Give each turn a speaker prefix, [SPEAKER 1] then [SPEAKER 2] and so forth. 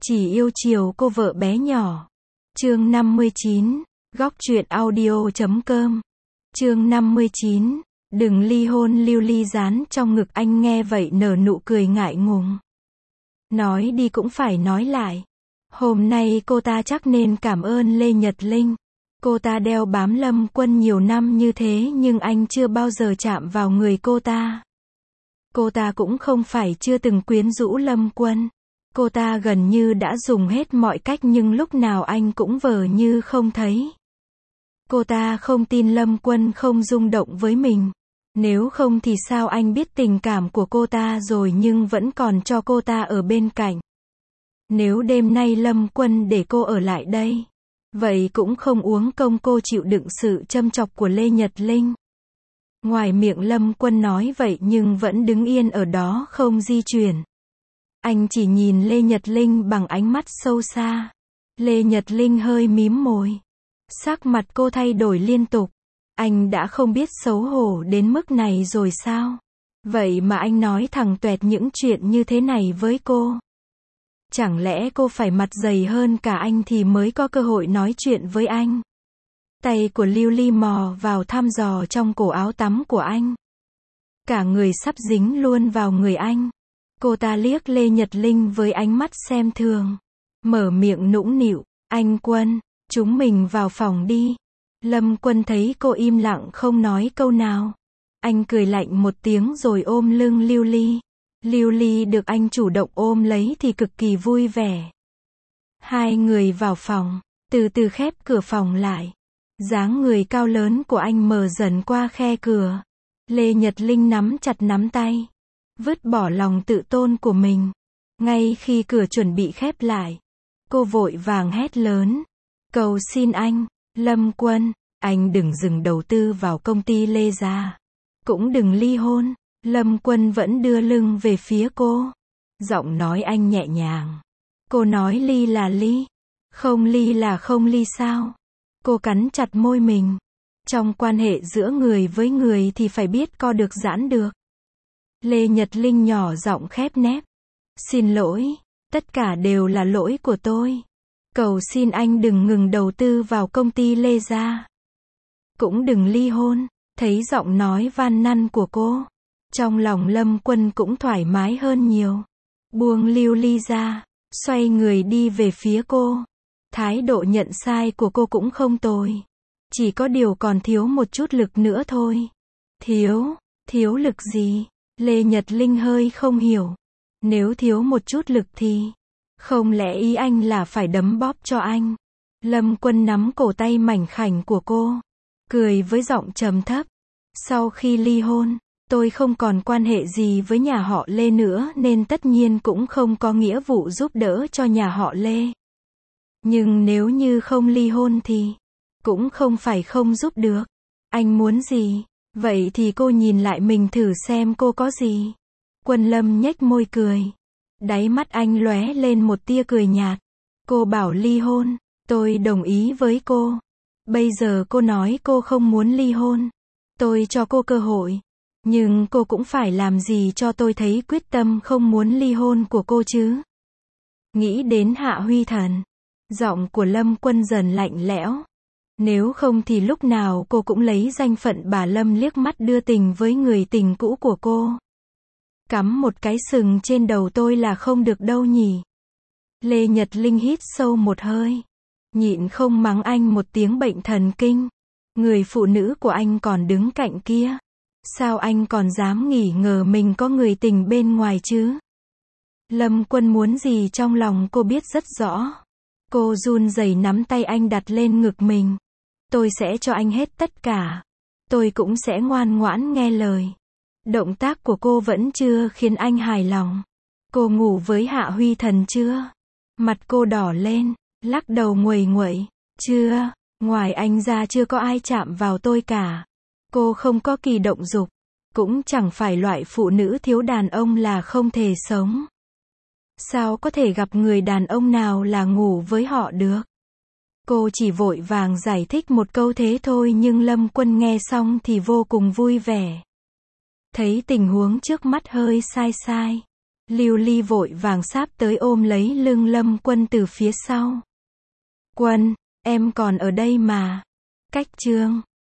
[SPEAKER 1] Chỉ yêu chiều cô vợ bé nhỏ. Chương 59, góc truyện audio.com. Chương 59, đừng ly hôn. Lưu Ly dán trong ngực anh nghe vậy nở nụ cười ngại ngùng. Nói đi cũng phải nói lại. Hôm nay cô ta chắc nên cảm ơn Lê Nhật Linh. Cô ta đeo bám Lâm Quân nhiều năm như thế nhưng anh chưa bao giờ chạm vào người cô ta. Cô ta cũng không phải chưa từng quyến rũ Lâm Quân. Cô ta gần như đã dùng hết mọi cách nhưng lúc nào anh cũng vờ như không thấy. Cô ta không tin Lâm Quân không rung động với mình. Nếu không thì sao anh biết tình cảm của cô ta rồi nhưng vẫn còn cho cô ta ở bên cạnh. Nếu đêm nay Lâm Quân để cô ở lại đây, vậy cũng không uống công cô chịu đựng sự châm chọc của Lê Nhật Linh. Ngoài miệng Lâm Quân nói vậy nhưng vẫn đứng yên ở đó không di chuyển. Anh chỉ nhìn Lê Nhật Linh bằng ánh mắt sâu xa. Lê Nhật Linh hơi mím môi. Sắc mặt cô thay đổi liên tục. Anh đã không biết xấu hổ đến mức này rồi sao? Vậy mà anh nói thẳng toẹt những chuyện như thế này với cô. Chẳng lẽ cô phải mặt dày hơn cả anh thì mới có cơ hội nói chuyện với anh? Tay của Lưu Ly mò vào thăm dò trong cổ áo tắm của anh. Cả người sắp dính luôn vào người anh. Cô ta liếc Lê Nhật Linh với ánh mắt xem thường. Mở miệng nũng nịu, anh Quân, chúng mình vào phòng đi. Lâm Quân thấy cô im lặng không nói câu nào. Anh cười lạnh một tiếng rồi ôm lưng Lưu Ly. Lưu Ly được anh chủ động ôm lấy thì cực kỳ vui vẻ. Hai người vào phòng, từ từ khép cửa phòng lại. Dáng người cao lớn của anh mờ dần qua khe cửa. Lê Nhật Linh nắm chặt nắm tay. Vứt bỏ lòng tự tôn của mình. Ngay khi cửa chuẩn bị khép lại, cô vội vàng hét lớn. Cầu xin anh, Lâm Quân, anh đừng dừng đầu tư vào công ty Lê gia. Cũng đừng ly hôn. Lâm Quân vẫn đưa lưng về phía cô. Giọng nói anh nhẹ nhàng. Cô nói ly là ly. Không ly là không ly sao? Cô cắn chặt môi mình. Trong quan hệ giữa người với người thì phải biết co được giãn được. Lê Nhật Linh nhỏ giọng khép nép. Xin lỗi, tất cả đều là lỗi của tôi. Cầu xin anh đừng ngừng đầu tư vào công ty Lê gia. Cũng đừng ly hôn. Thấy giọng nói van năn của cô, trong lòng Lâm Quân cũng thoải mái hơn nhiều. Buông Lưu Ly ra, xoay người đi về phía cô. Thái độ nhận sai của cô cũng không tồi. Chỉ có điều còn thiếu một chút lực nữa thôi. Thiếu lực gì? Lê Nhật Linh hơi không hiểu. Nếu thiếu một chút lực thì, không lẽ ý anh là phải đấm bóp cho anh? Lâm Quân nắm cổ tay mảnh khảnh của cô, cười với giọng trầm thấp. Sau khi ly hôn, tôi không còn quan hệ gì với nhà họ Lê nữa nên tất nhiên cũng không có nghĩa vụ giúp đỡ cho nhà họ Lê. Nhưng nếu như không ly hôn thì, cũng không phải không giúp được. Anh muốn gì? Vậy thì cô nhìn lại mình thử xem cô có gì. Quân Lâm nhếch môi cười. Đáy mắt anh lóe lên một tia cười nhạt. Cô bảo ly hôn, tôi đồng ý với cô. Bây giờ cô nói cô không muốn ly hôn. Tôi cho cô cơ hội. Nhưng cô cũng phải làm gì cho tôi thấy quyết tâm không muốn ly hôn của cô chứ. Nghĩ đến Hạ Huy Thần. Giọng của Lâm Quân dần lạnh lẽo. Nếu không thì lúc nào cô cũng lấy danh phận bà Lâm liếc mắt đưa tình với người tình cũ của cô. Cắm một cái sừng trên đầu tôi là không được đâu nhỉ. Lê Nhật Linh hít sâu một hơi. Nhịn không mắng anh một tiếng bệnh thần kinh. Người phụ nữ của anh còn đứng cạnh kia. Sao anh còn dám nghi ngờ mình có người tình bên ngoài chứ? Lâm Quân muốn gì trong lòng cô biết rất rõ. Cô run rẩy nắm tay anh đặt lên ngực mình. Tôi sẽ cho anh hết tất cả. Tôi cũng sẽ ngoan ngoãn nghe lời. Động tác của cô vẫn chưa khiến anh hài lòng. Cô ngủ với Hạ Huy Thần chưa? Mặt cô đỏ lên, lắc đầu nguầy nguậy. Chưa, ngoài anh ra chưa có ai chạm vào tôi cả. Cô không có kỳ động dục. Cũng chẳng phải loại phụ nữ thiếu đàn ông là không thể sống. Sao có thể gặp người đàn ông nào là ngủ với họ được? Cô chỉ vội vàng giải thích một câu thế thôi nhưng Lâm Quân nghe xong thì vô cùng vui vẻ. Thấy tình huống trước mắt hơi sai sai. Lưu Ly vội vàng sáp tới ôm lấy lưng Lâm Quân từ phía sau. Quân, em còn ở đây mà. Cách Chương